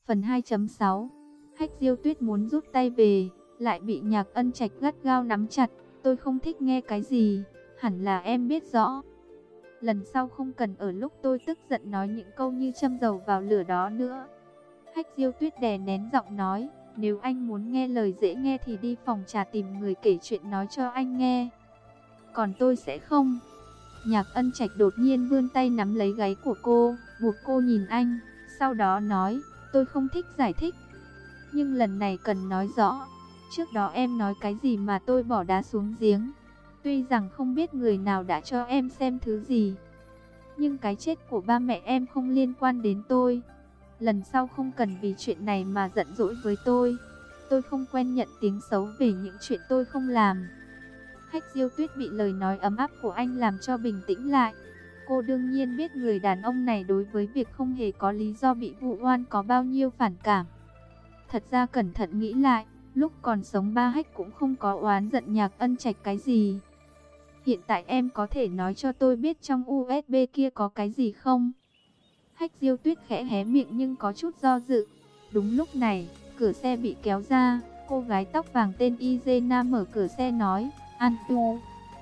Phần 2.6. Hách Diêu Tuyết muốn rút tay về, lại bị Nhạc Ân Trạch gắt gao nắm chặt. Tôi không thích nghe cái gì, hẳn là em biết rõ. Lần sau không cần ở lúc tôi tức giận nói những câu như châm dầu vào lửa đó nữa. Hách Diêu Tuyết đè nén giọng nói, nếu anh muốn nghe lời dễ nghe thì đi phòng trà tìm người kể chuyện nói cho anh nghe. Còn tôi sẽ không. Nhạc Ân Trạch đột nhiên vươn tay nắm lấy gáy của cô, buộc cô nhìn anh, sau đó nói, tôi không thích giải thích. Nhưng lần này cần nói rõ, trước đó em nói cái gì mà tôi bỏ đá xuống giếng. Tuy rằng không biết người nào đã cho em xem thứ gì, nhưng cái chết của ba mẹ em không liên quan đến tôi. Lần sau không cần vì chuyện này mà giận dỗi với tôi. Tôi không quen nhận tiếng xấu về những chuyện tôi không làm. Hách Diêu Tuyết bị lời nói ấm áp của anh làm cho bình tĩnh lại. Cô đương nhiên biết người đàn ông này đối với việc không hề có lý do bị vụ oan có bao nhiêu phản cảm. Thật ra cẩn thận nghĩ lại, lúc còn sống ba Hách cũng không có oán giận Nhạc Ân Trạch cái gì. Hiện tại em có thể nói cho tôi biết trong USB kia có cái gì không? Hách Diêu Tuyết khẽ hé miệng nhưng có chút do dự. Đúng lúc này, cửa xe bị kéo ra, cô gái tóc vàng tên Izena mở cửa xe nói, Antu,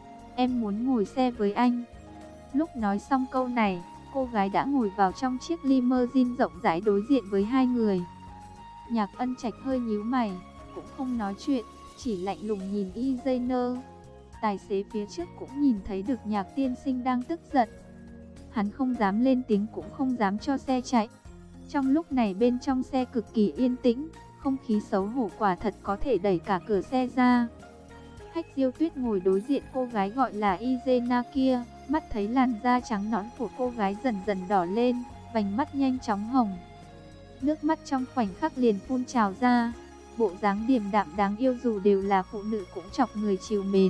em muốn ngồi xe với anh. Lúc nói xong câu này, cô gái đã ngồi vào trong chiếc limousine rộng rãi đối diện với hai người. Nhạc Ân Trạch hơi nhíu mày, cũng không nói chuyện, chỉ lạnh lùng nhìn Izena. Tài xế phía trước cũng nhìn thấy được Nhạc tiên sinh đang tức giận. Hắn không dám lên tiếng cũng không dám cho xe chạy. Trong lúc này bên trong xe cực kỳ yên tĩnh, không khí xấu hổ quả thật có thể đẩy cả cửa xe ra. Hách Diêu Tuyết ngồi đối diện cô gái gọi là Izena kia, mắt thấy làn da trắng nõn của cô gái dần dần đỏ lên, vành mắt nhanh chóng hồng. Nước mắt trong khoảnh khắc liền phun trào ra. Bộ dáng điềm đạm đáng yêu dù đều là phụ nữ cũng chọc người trìu mến.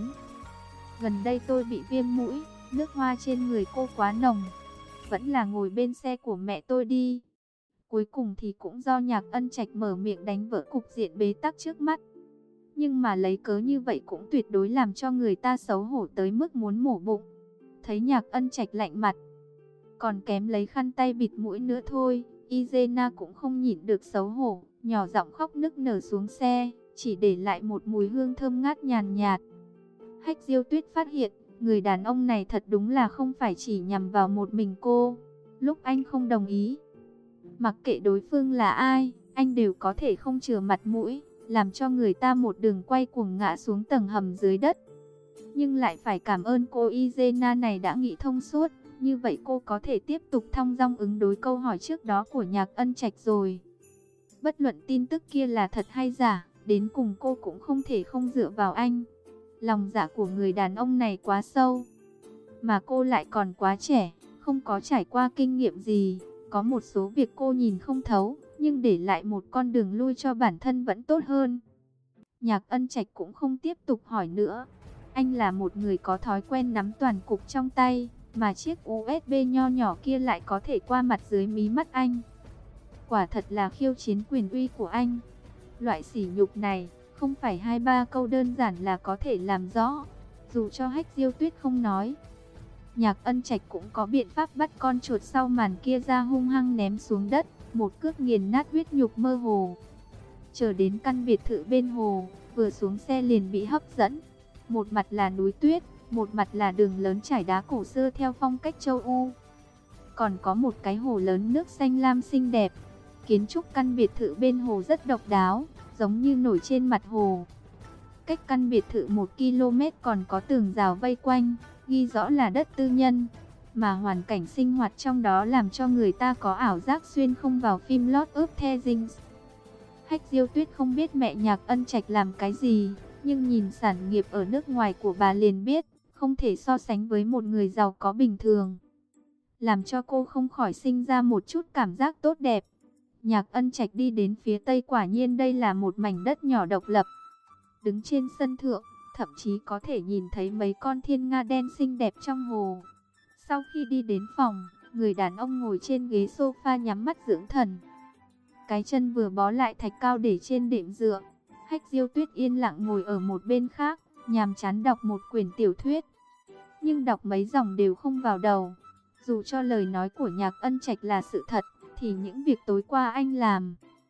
Gần đây tôi bị viêm mũi, nước hoa trên người cô quá nồng. Vẫn là ngồi bên xe của mẹ tôi đi. Cuối cùng thì cũng do Nhạc Ân Trạch mở miệng đánh vỡ cục diện bế tắc trước mắt. Nhưng mà lấy cớ như vậy cũng tuyệt đối làm cho người ta xấu hổ tới mức muốn mổ bụng. Thấy Nhạc Ân Trạch lạnh mặt, còn kém lấy khăn tay bịt mũi nữa thôi, Izena cũng không nhịn được xấu hổ, nhỏ giọng khóc nức nở xuống xe, chỉ để lại một mùi hương thơm ngát nhàn nhạt. Hách Diêu Tuyết phát hiện, người đàn ông này thật đúng là không phải chỉ nhằm vào một mình cô. Lúc anh không đồng ý, mặc kệ đối phương là ai, anh đều có thể không chừa mặt mũi, làm cho người ta một đường quay cuồng ngã xuống tầng hầm dưới đất. Nhưng lại phải cảm ơn cô Izena này đã nghĩ thông suốt, như vậy cô có thể tiếp tục thong dong ứng đối câu hỏi trước đó của Nhạc Ân Trạch rồi. Bất luận tin tức kia là thật hay giả, đến cùng cô cũng không thể không dựa vào anh. Lòng dạ của người đàn ông này quá sâu, mà cô lại còn quá trẻ, không có trải qua kinh nghiệm gì. Có một số việc cô nhìn không thấu, nhưng để lại một con đường lui cho bản thân vẫn tốt hơn. Nhạc Ân Trạch cũng không tiếp tục hỏi nữa. Anh là một người có thói quen nắm toàn cục trong tay, mà chiếc USB nho nhỏ kia lại có thể qua mặt dưới mí mắt anh. Quả thật là khiêu chiến quyền uy của anh. Loại sỉ nhục này, không phải 2-3 câu đơn giản là có thể làm rõ. Dù cho Hách Diêu Tuyết không nói, Nhạc Ân Trạch cũng có biện pháp bắt con chuột sau màn kia ra hung hăng ném xuống đất, một cước nghiền nát huyết nhục mơ hồ. Chờ đến căn biệt thự bên hồ, vừa xuống xe liền bị hấp dẫn. Một mặt là núi tuyết, một mặt là đường lớn trải đá cổ xưa theo phong cách châu Âu. Còn có một cái hồ lớn nước xanh lam xinh đẹp. Kiến trúc căn biệt thự bên hồ rất độc đáo, giống như nổi trên mặt hồ. Cách căn biệt thự 1 km còn có tường rào vây quanh, ghi rõ là đất tư nhân. Mà hoàn cảnh sinh hoạt trong đó làm cho người ta có ảo giác xuyên không vào phim Lord of the Rings. Hách Diêu Tuyết không biết mẹ Nhạc Ân Trạch làm cái gì, nhưng nhìn sản nghiệp ở nước ngoài của bà liền biết, không thể so sánh với một người giàu có bình thường. Làm cho cô không khỏi sinh ra một chút cảm giác tốt đẹp. Nhạc Ân Trạch đi đến phía tây, quả nhiên đây là một mảnh đất nhỏ độc lập. Đứng trên sân thượng, thậm chí có thể nhìn thấy mấy con thiên nga đen xinh đẹp trong hồ. Sau khi đi đến phòng, người đàn ông ngồi trên ghế sofa nhắm mắt dưỡng thần. Cái chân vừa bó lại thạch cao để trên đệm dựa. Hách Diêu Tuyết yên lặng ngồi ở một bên khác, nhàm chán đọc một quyển tiểu thuyết. Nhưng đọc mấy dòng đều không vào đầu. Dù cho lời nói của Nhạc Ân Trạch là sự thật, thì những việc tối qua anh làm,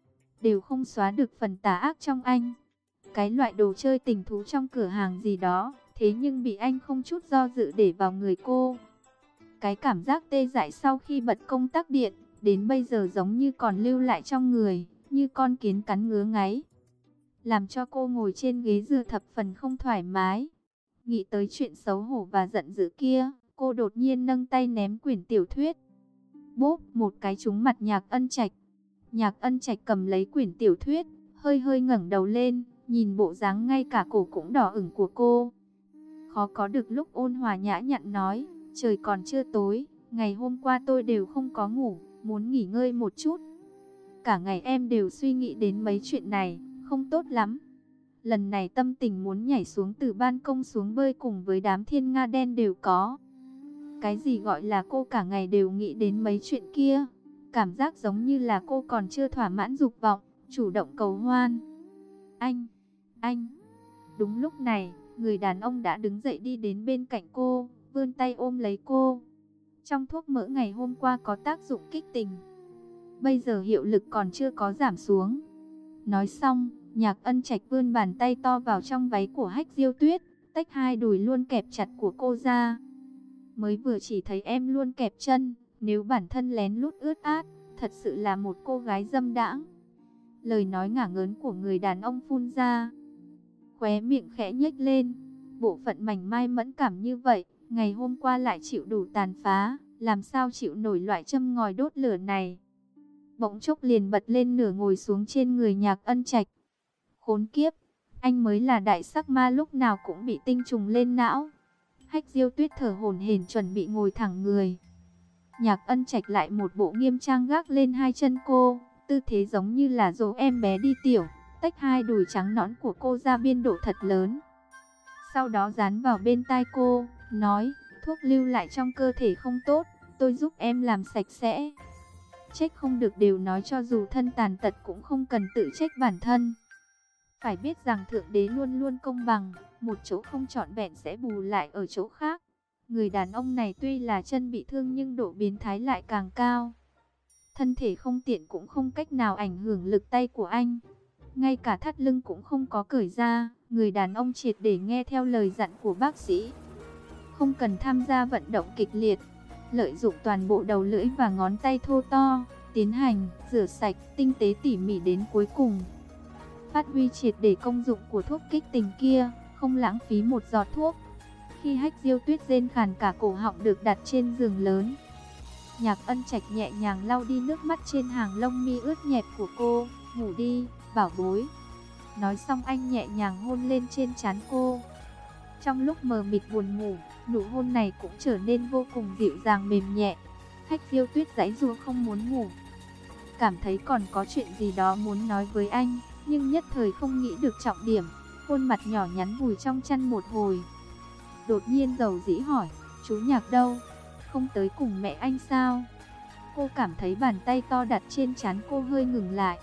đều không xóa được phần tà ác trong anh. Cái loại đồ chơi tình thú trong cửa hàng gì đó, thế nhưng bị anh không chút do dự để vào người cô. Cái cảm giác tê dại sau khi bật công tắc điện, đến bây giờ giống như còn lưu lại trong người, như con kiến cắn ngứa ngáy, làm cho cô ngồi trên ghế dựa thập phần không thoải mái. Nghĩ tới chuyện xấu hổ và giận dữ kia, cô đột nhiên nâng tay ném quyển tiểu thuyết. Bốp một cái trúng mặt Nhạc Ân Trạch. Nhạc Ân Trạch cầm lấy quyển tiểu thuyết, hơi hơi ngẩng đầu lên, nhìn bộ dáng ngay cả cổ cũng đỏ ửng của cô. Khó có được lúc ôn hòa nhã nhặn nói, trời còn chưa tối, ngày hôm qua tôi đều không có ngủ, muốn nghỉ ngơi một chút. Cả ngày em đều suy nghĩ đến mấy chuyện này, không tốt lắm. Lần này tâm tình muốn nhảy xuống từ ban công xuống bơi cùng với đám thiên nga đen đều có. Cái gì gọi là cô cả ngày đều nghĩ đến mấy chuyện kia? Cảm giác giống như là cô còn chưa thỏa mãn dục vọng, chủ động cầu hoan. Anh. Đúng lúc này, người đàn ông đã đứng dậy đi đến bên cạnh cô, vươn tay ôm lấy cô. Trong thuốc mỡ ngày hôm qua có tác dụng kích tình, bây giờ hiệu lực còn chưa có giảm xuống. Nói xong, Nhạc Ân Trạch vươn bàn tay to vào trong váy của Hách Diêu Tuyết, tách hai đùi luôn kẹp chặt của cô ra. Mới vừa chỉ thấy em luôn kẹp chân, nếu bản thân lén lút ướt át, thật sự là một cô gái dâm đãng. Lời nói ngả ngớn của người đàn ông phun ra, khóe miệng khẽ nhếch lên. Bộ phận mảnh mai mẫn cảm như vậy, ngày hôm qua lại chịu đủ tàn phá, làm sao chịu nổi loại châm ngòi đốt lửa này. Bỗng chốc liền bật lên nửa ngồi xuống trên người Nhạc Ân Trạch. Khốn kiếp, anh mới là đại sắc ma lúc nào cũng bị tinh trùng lên não. Hách Diêu Tuyết thở hổn hển chuẩn bị ngồi thẳng người. Nhạc Ân Trạch lại một bộ nghiêm trang gác lên hai chân cô, tư thế giống như là dỗ em bé đi tiểu, tách hai đùi trắng nõn của cô ra biên độ thật lớn. Sau đó dán vào bên tai cô, nói, thuốc lưu lại trong cơ thể không tốt, tôi giúp em làm sạch sẽ. Trách không được đều nói cho dù thân tàn tật cũng không cần tự trách bản thân. Phải biết rằng Thượng Đế luôn luôn công bằng, một chỗ không trọn vẹn sẽ bù lại ở chỗ khác. Người đàn ông này tuy là chân bị thương nhưng độ biến thái lại càng cao. Thân thể không tiện cũng không cách nào ảnh hưởng lực tay của anh. Ngay cả thắt lưng cũng không có cởi ra, người đàn ông triệt để nghe theo lời dặn của bác sĩ. Không cần tham gia vận động kịch liệt, lợi dụng toàn bộ đầu lưỡi và ngón tay thô to, tiến hành rửa sạch tinh tế tỉ mỉ đến cuối cùng. Phát huy triệt để công dụng của thuốc kích tình kia, không lãng phí một giọt thuốc. Khi Hách Diêu Tuyết rên khàn cả cổ họng được đặt trên giường lớn, Nhạc Ân Trạch nhẹ nhàng lau đi nước mắt trên hàng lông mi ướt nhẹp của cô. Ngủ đi, bảo bối. Nói xong anh nhẹ nhàng hôn lên trên trán cô. Trong lúc mờ mịt buồn ngủ, nụ hôn này cũng trở nên vô cùng dịu dàng mềm nhẹ. Hách Diêu Tuyết giãy giụa không muốn ngủ, cảm thấy còn có chuyện gì đó muốn nói với anh, nhưng nhất thời không nghĩ được trọng điểm. Khuôn mặt nhỏ nhắn vùi trong chăn một hồi, đột nhiên dầu dĩ hỏi, chú Nhạc đâu? Không tới cùng mẹ anh sao? Cô cảm thấy bàn tay to đặt trên trán cô hơi ngừng lại,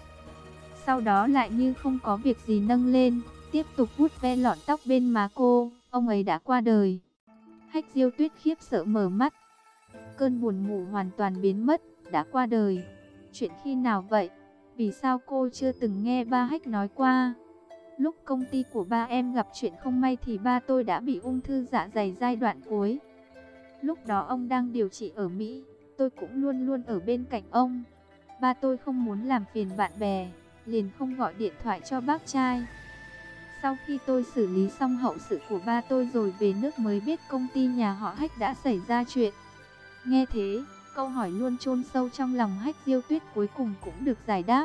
sau đó lại như không có việc gì nâng lên, tiếp tục vuốt ve lọn tóc bên má cô. Ông ấy đã qua đời. Hách Diêu Tuyết khiếp sợ mở mắt, cơn buồn ngủ hoàn toàn biến mất. Đã qua đời? Chuyện khi nào vậy? Vì sao cô chưa từng nghe ba Hách nói qua? Lúc công ty của ba em gặp chuyện không may thì ba tôi đã bị ung thư dạ dày giai đoạn cuối. Lúc đó ông đang điều trị ở Mỹ, tôi cũng luôn luôn ở bên cạnh ông. Ba tôi không muốn làm phiền bạn bè, liền không gọi điện thoại cho bác trai. Sau khi tôi xử lý xong hậu sự của ba tôi rồi về nước mới biết công ty nhà họ Hách đã xảy ra chuyện. Nghe thế, câu hỏi luôn chôn sâu trong lòng Hách Diêu Tuyết cuối cùng cũng được giải đáp.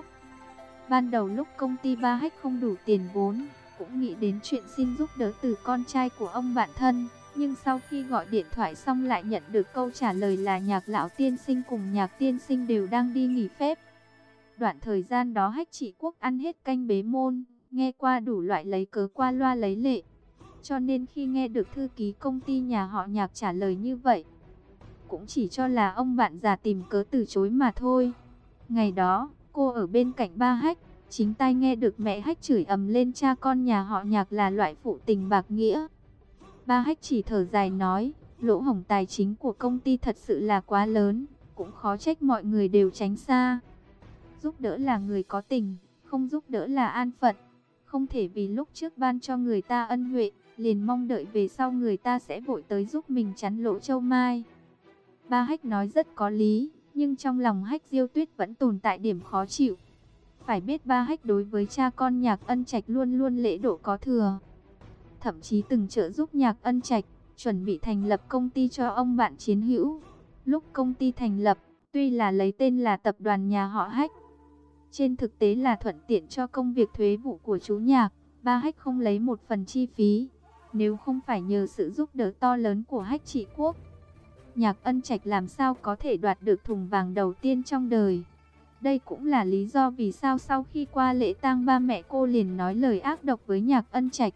Ban đầu lúc công ty ba Hách không đủ tiền vốn, cũng nghĩ đến chuyện xin giúp đỡ từ con trai của ông bạn thân. Nhưng sau khi gọi điện thoại xong lại nhận được câu trả lời là Nhạc lão tiên sinh cùng Nhạc tiên sinh đều đang đi nghỉ phép. Đoạn thời gian đó Hách Trị Quốc ăn hết canh bế môn, nghe qua đủ loại lấy cớ qua loa lấy lệ. Cho nên khi nghe được thư ký công ty nhà họ Nhạc trả lời như vậy, cũng chỉ cho là ông bạn già tìm cớ từ chối mà thôi. Ngày đó, cô ở bên cạnh ba Hách, chính tai nghe được mẹ Hách chửi ầm lên cha con nhà họ Nhạc là loại phụ tình bạc nghĩa. Ba Hách chỉ thở dài nói, lỗ hổng tài chính của công ty thật sự là quá lớn, cũng khó trách mọi người đều tránh xa. Giúp đỡ là người có tình, Không giúp đỡ là an phận. Không thể vì lúc trước ban cho người ta ân huệ, liền mong đợi về sau người ta sẽ vội tới giúp mình chắn lỗ châu mai. Ba Hách nói rất có lý, nhưng trong lòng Hách Diêu Tuyết vẫn tồn tại điểm khó chịu. Phải biết Ba Hách đối với cha con Nhạc Ân Trạch luôn luôn lễ độ có thừa. Thậm chí từng trợ giúp Nhạc Ân Trạch, chuẩn bị thành lập công ty cho ông bạn chiến hữu. Lúc công ty thành lập, tuy là lấy tên là tập đoàn nhà họ Hách, trên thực tế là thuận tiện cho công việc thuế vụ của chú Nhạc. Ba Hách không lấy một phần chi phí. Nếu không phải nhờ sự giúp đỡ to lớn của Hách Trị Quốc, Nhạc Ân Trạch làm sao có thể đoạt được thùng vàng đầu tiên trong đời. Đây cũng là lý do vì sao sau khi qua lễ tang ba mẹ cô liền nói lời ác độc với Nhạc Ân Trạch.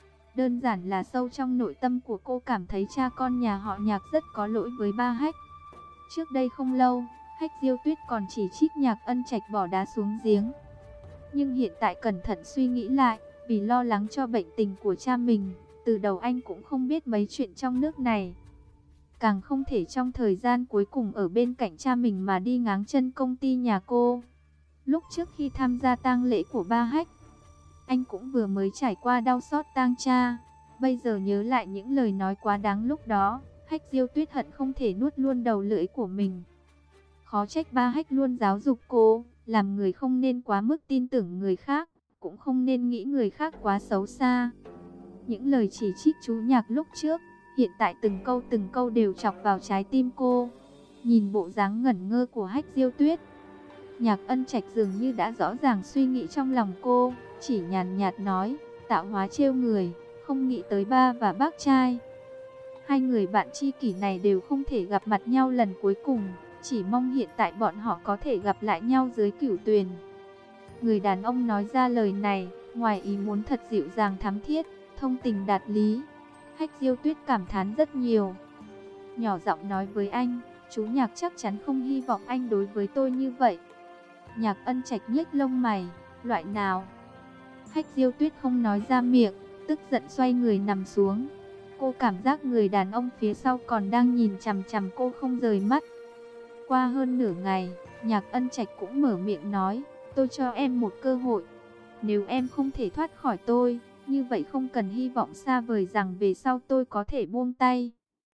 Đơn giản là sâu trong nội tâm của cô cảm thấy cha con nhà họ Nhạc rất có lỗi với Ba Hách. Trước đây không lâu, Hách Diêu Tuyết còn chỉ trích Nhạc Ân Trạch bỏ đá xuống giếng. Nhưng hiện tại cẩn thận suy nghĩ lại, vì lo lắng cho bệnh tình của cha mình, từ đầu anh cũng không biết mấy chuyện trong nước này. Càng không thể trong thời gian cuối cùng ở bên cạnh cha mình mà đi ngáng chân công ty nhà cô. Lúc trước khi tham gia tang lễ của Ba Hách, anh cũng vừa mới trải qua đau xót tang cha. Bây giờ nhớ lại những lời nói quá đáng lúc đó, Hách Diêu Tuyết hận không thể nuốt luôn đầu lưỡi của mình. Khó trách Ba Hách luôn giáo dục cô, làm người không nên quá mức tin tưởng người khác, cũng không nên nghĩ người khác quá xấu xa. Những lời chỉ trích chú Nhạc lúc trước, hiện tại từng câu đều chọc vào trái tim cô. Nhìn bộ dáng ngẩn ngơ của Hách Diêu Tuyết, Nhạc Ân Trạch dường như đã rõ ràng suy nghĩ trong lòng cô, chỉ nhàn nhạt nói, tạo hóa trêu người, không nghĩ tới ba và bác trai. Hai người bạn tri kỷ này đều không thể gặp mặt nhau lần cuối cùng, chỉ mong hiện tại bọn họ có thể gặp lại nhau dưới cửu tuyền. Người đàn ông nói ra lời này, ngoài ý muốn thật dịu dàng thắm thiết, thông tình đạt lý. Hách Diêu Tuyết cảm thán rất nhiều. Nhỏ giọng nói với anh, chú Nhạc chắc chắn không hy vọng anh đối với tôi như vậy. Nhạc Ân Trạch nhếch lông mày, loại nào? Hách Diêu Tuyết không nói ra miệng, tức giận xoay người nằm xuống. Cô cảm giác người đàn ông phía sau còn đang nhìn chằm chằm cô không rời mắt. Qua hơn nửa ngày, Nhạc Ân Trạch cũng mở miệng nói, tôi cho em một cơ hội. Nếu em không thể thoát khỏi tôi, như vậy không cần hy vọng xa vời rằng về sau tôi có thể buông tay.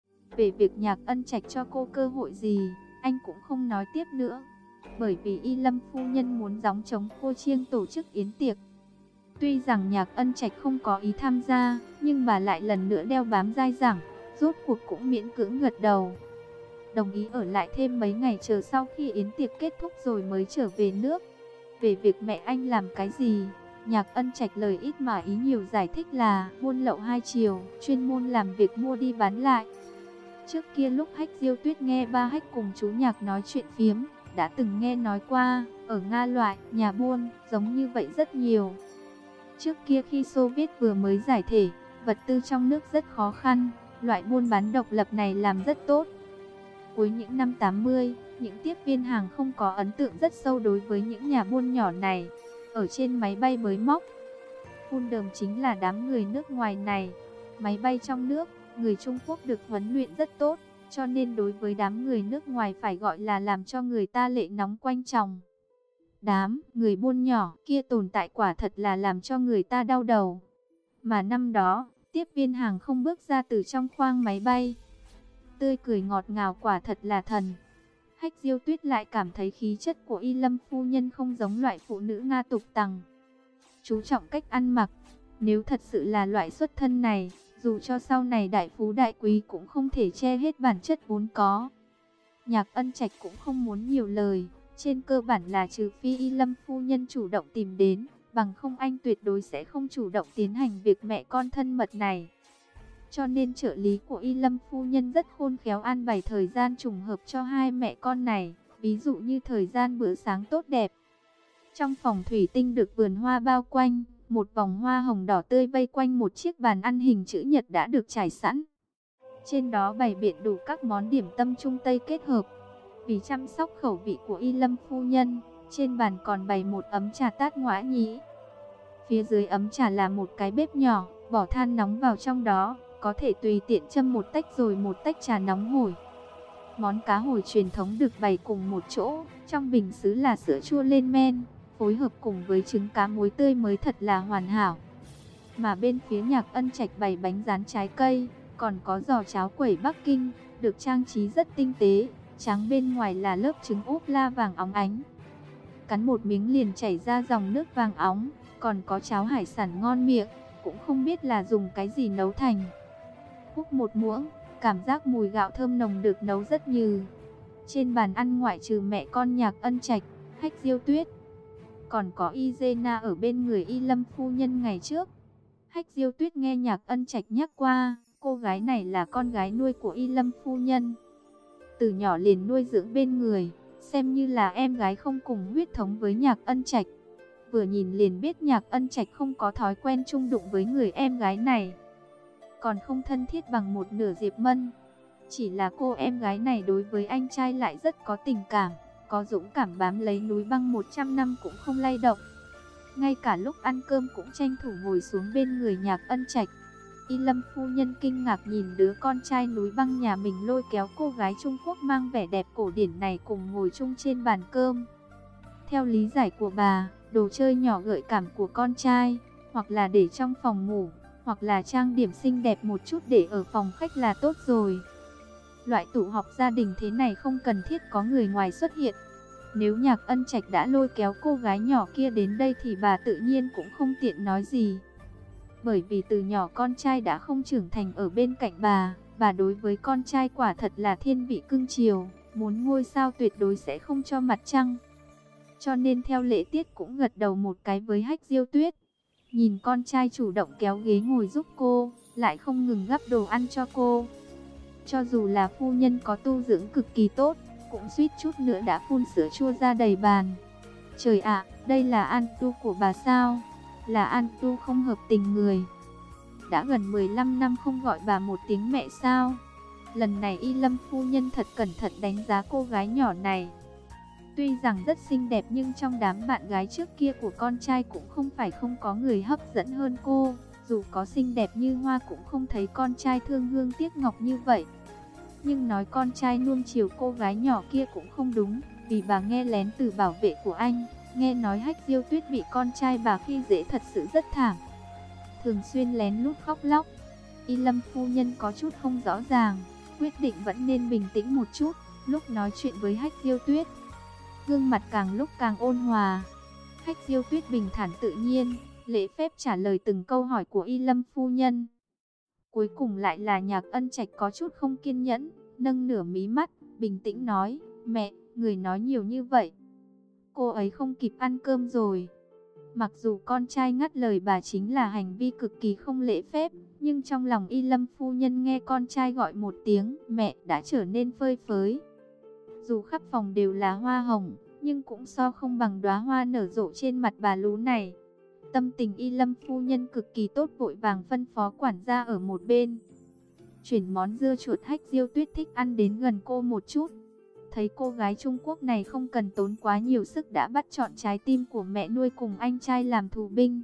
Về việc Nhạc Ân Trạch cho cô cơ hội gì, anh cũng không nói tiếp nữa. Bởi vì Y Lâm phu nhân muốn gióng trống Phô Chiêng tổ chức yến tiệc. Tuy rằng Nhạc Ân Trạch không có ý tham gia, nhưng bà lại lần nữa đeo bám dai dẳng, rốt cuộc cũng miễn cưỡng gật đầu. Đồng ý ở lại thêm mấy ngày chờ sau khi yến tiệc kết thúc rồi mới trở về nước. Về việc mẹ anh làm cái gì, Nhạc Ân Trạch lời ít mà ý nhiều giải thích là buôn lậu hai chiều, chuyên môn làm việc mua đi bán lại. Trước kia lúc Hách Diêu Tuyết nghe Ba Hách cùng chú Nhạc nói chuyện phiếm, đã từng nghe nói qua, ở Nga loại nhà buôn giống như vậy rất nhiều. Trước kia khi Xô Viết vừa mới giải thể, vật tư trong nước rất khó khăn, loại buôn bán độc lập này làm rất tốt. Cuối những năm 80, những tiếp viên hàng không có ấn tượng rất sâu đối với những nhà buôn nhỏ này. Ở trên máy bay bới móc, phun đờm chính là đám người nước ngoài này. Máy bay trong nước, người Trung Quốc được huấn luyện rất tốt, cho nên đối với đám người nước ngoài phải gọi là làm cho người ta lệ nóng quanh chồng. Đám người buôn nhỏ kia tồn tại quả thật là làm cho người ta đau đầu. Mà năm đó, tiếp viên hàng không bước ra từ trong khoang máy bay, tươi cười ngọt ngào quả thật là thần. Hách Diêu Tuyết lại cảm thấy khí chất của Y Lâm phu nhân không giống loại phụ nữ Nga tục tằng, chú trọng cách ăn mặc. Nếu thật sự là loại xuất thân này, dù cho sau này đại phú đại quý cũng không thể che hết bản chất vốn có. Nhạc Ân Trạch cũng không muốn nhiều lời, trên cơ bản là trừ phi Y Lâm phu nhân chủ động tìm đến, bằng không anh tuyệt đối sẽ không chủ động tiến hành việc mẹ con thân mật này. Cho nên trợ lý của Y Lâm phu nhân rất khôn khéo an bày thời gian trùng hợp cho hai mẹ con này, ví dụ như thời gian bữa sáng tốt đẹp. Trong phòng thủy tinh được vườn hoa bao quanh, một vòng hoa hồng đỏ tươi vây quanh một chiếc bàn ăn hình chữ nhật đã được trải sẵn. Trên đó bày biện đủ các món điểm tâm Trung Tây kết hợp. Vì chăm sóc khẩu vị của Y Lâm phu nhân, trên bàn còn bày một ấm trà tát ngoã nhĩ. Phía dưới ấm trà là một cái bếp nhỏ, bỏ than nóng vào trong đó, có thể tùy tiện châm một tách rồi một tách trà nóng hổi. Món cá hồi truyền thống được bày cùng một chỗ, trong bình sứ là sữa chua lên men, phối hợp cùng với trứng cá muối tươi mới thật là hoàn hảo. Mà bên phía Nhạc Ân Trạch bày bánh rán trái cây, còn có giò cháo quẩy Bắc Kinh, được trang trí rất tinh tế, trắng bên ngoài là lớp trứng ốp la vàng óng ánh. Cắn một miếng liền chảy ra dòng nước vàng óng, còn có cháo hải sản ngon miệng, cũng không biết là dùng cái gì nấu thành. Húp một muỗng, cảm giác mùi gạo thơm nồng được nấu rất nhừ. Trên bàn ăn ngoại trừ mẹ con Nhạc Ân Trạch, Hách Diêu Tuyết, còn có Y Zena ở bên người Y Lâm phu nhân ngày trước. Hách Diêu Tuyết nghe Nhạc Ân Trạch nhắc qua, cô gái này là con gái nuôi của Y Lâm phu nhân. Từ nhỏ liền nuôi dưỡng bên người, xem như là em gái không cùng huyết thống với Nhạc Ân Trạch. Vừa nhìn liền biết Nhạc Ân Trạch không có thói quen chung đụng với người em gái này, còn không thân thiết bằng một nửa Diệp Mân. Chỉ là cô em gái này đối với anh trai lại rất có tình cảm, có dũng cảm bám lấy núi băng 100 năm cũng không lay động. Ngay cả lúc ăn cơm cũng tranh thủ ngồi xuống bên người Nhạc Ân Trạch. Y Lâm phu nhân kinh ngạc nhìn đứa con trai núi băng nhà mình lôi kéo cô gái Trung Quốc mang vẻ đẹp cổ điển này cùng ngồi chung trên bàn cơm. Theo lý giải của bà, đồ chơi nhỏ gợi cảm của con trai, hoặc là để trong phòng ngủ, hoặc là trang điểm xinh đẹp một chút để ở phòng khách là tốt rồi. Loại tụ họp gia đình thế này không cần thiết có người ngoài xuất hiện. Nếu Nhạc Ân Trạch đã lôi kéo cô gái nhỏ kia đến đây thì bà tự nhiên cũng không tiện nói gì. Bởi vì từ nhỏ con trai đã không trưởng thành ở bên cạnh bà đối với con trai quả thật là thiên vị cưng chiều, muốn ngôi sao tuyệt đối sẽ không cho mặt trăng. Cho nên theo lễ tiết cũng gật đầu một cái với Hách Diêu Tuyết. Nhìn con trai chủ động kéo ghế ngồi giúp cô, lại không ngừng gắp đồ ăn cho cô. Cho dù là phu nhân có tu dưỡng cực kỳ tốt, cũng suýt chút nữa đã phun sữa chua ra đầy bàn. Trời ạ, đây là ăn tu của bà sao? Là ăn tu không hợp tình người. Đã gần 15 năm không gọi bà một tiếng mẹ sao? Lần này Y Lâm phu nhân thật cẩn thận đánh giá cô gái nhỏ này. Tuy rằng rất xinh đẹp nhưng trong đám bạn gái trước kia của con trai cũng không phải không có người hấp dẫn hơn cô. Dù có xinh đẹp như hoa cũng không thấy con trai thương hương tiếc ngọc như vậy. Nhưng nói con trai nuông chiều cô gái nhỏ kia cũng không đúng, vì bà nghe lén từ bảo vệ của anh. Nghe nói Hách Diêu Tuyết bị con trai bà khi dễ thật sự rất thảm, thường xuyên lén lút khóc lóc. Y Lâm phu nhân có chút không rõ ràng, quyết định vẫn nên bình tĩnh một chút. Lúc nói chuyện với Hách Diêu Tuyết, gương mặt càng lúc càng ôn hòa. Hách Diêu Tuyết bình thản tự nhiên, lễ phép trả lời từng câu hỏi của Y Lâm phu nhân. Cuối cùng lại là Nhạc Ân Trạch có chút không kiên nhẫn, nâng nửa mí mắt, bình tĩnh nói, mẹ, người nói nhiều như vậy, cô ấy không kịp ăn cơm rồi. Mặc dù con trai ngắt lời bà chính là hành vi cực kỳ không lễ phép, nhưng trong lòng Y Lâm phu nhân nghe con trai gọi một tiếng mẹ đã trở nên phơi phới. Dù khắp phòng đều là hoa hồng, nhưng cũng so không bằng đóa hoa nở rộ trên mặt bà lú này. Tâm tình Y Lâm phu nhân cực kỳ tốt, vội vàng phân phó quản gia ở một bên chuyển món dưa chuột Hách Diêu Tuyết thích ăn đến gần cô một chút. Thấy cô gái Trung Quốc này không cần tốn quá nhiều sức đã bắt chọn trái tim của mẹ nuôi cùng anh trai làm tù binh.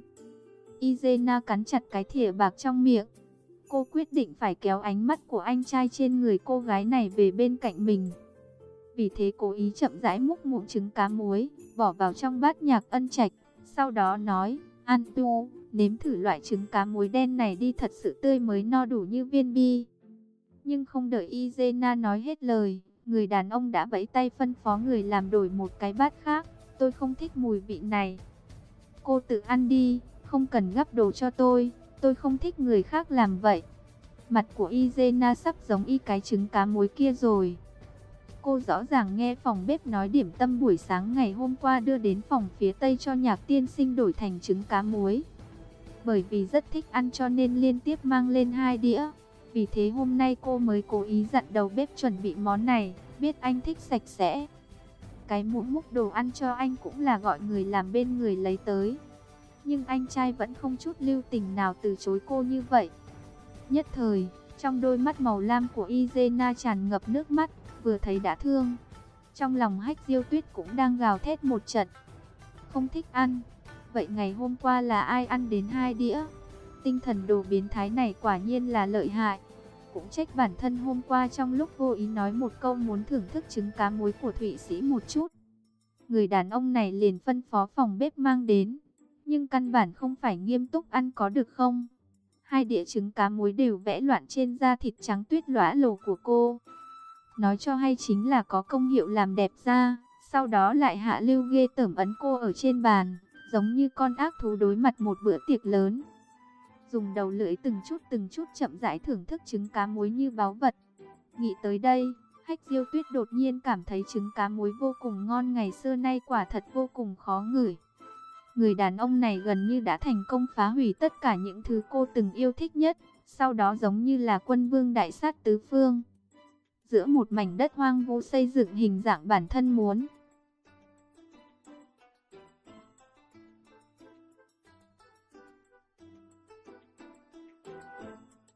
Izena cắn chặt cái thìa bạc trong miệng. Cô quyết định phải kéo ánh mắt của anh trai trên người cô gái này về bên cạnh mình. Vì thế cố ý chậm rãi múc muỗng trứng cá muối, bỏ vào trong bát Nhạc Ân Trạch. Sau đó nói, An Tu, nếm thử loại trứng cá muối đen này đi, thật sự tươi mới no đủ như viên bi. Nhưng không đợi Izena nói hết lời, người đàn ông đã vẫy tay phân phó người làm đổi một cái bát khác. Tôi không thích mùi vị này. Cô tự ăn đi, không cần gắp đồ cho tôi không thích người khác làm vậy. Mặt của Izena sắp giống y cái trứng cá muối kia rồi. Cô rõ ràng nghe phòng bếp nói điểm tâm buổi sáng ngày hôm qua đưa đến phòng phía Tây cho Nhạc tiên sinh đổi thành trứng cá muối. Bởi vì rất thích ăn cho nên liên tiếp mang lên 2 đĩa. Vì thế hôm nay cô mới cố ý dặn đầu bếp chuẩn bị món này, biết anh thích sạch sẽ. Cái muỗng múc đồ ăn cho anh cũng là gọi người làm bên người lấy tới. Nhưng anh trai vẫn không chút lưu tình nào từ chối cô như vậy. Nhất thời, trong đôi mắt màu lam của Izena tràn ngập nước mắt, vừa thấy đã thương. Trong lòng Hách Diêu Tuyết cũng đang gào thét một trận. Không thích ăn. Vậy ngày hôm qua là ai ăn đến 2 đĩa? Tinh thần đồ biến thái này quả nhiên là lợi hại. Cũng trách bản thân hôm qua trong lúc vô ý nói một câu muốn thưởng thức trứng cá muối của Thụy Sĩ một chút. Người đàn ông này liền phân phó phòng bếp mang đến. Nhưng căn bản không phải nghiêm túc ăn có được không? Hai đĩa trứng cá muối đều vẽ loạn trên da thịt trắng tuyết lóa lổ của cô. Nói cho hay chính là có công hiệu làm đẹp da. Sau đó lại hạ lưu ghê tởm ấn cô ở trên bàn, giống như con ác thú đối mặt một bữa tiệc lớn. Dùng đầu lưỡi từng chút chậm rãi thưởng thức trứng cá muối như báu vật. Nghĩ tới đây, Hách Diêu Tuyết đột nhiên cảm thấy trứng cá muối vô cùng ngon, ngày xưa nay quả thật vô cùng khó ngửi. Người đàn ông này gần như đã thành công phá hủy tất cả những thứ cô từng yêu thích nhất, sau đó giống như là quân vương đại sát tứ phương. Giữa một mảnh đất hoang vu xây dựng hình dạng bản thân muốn,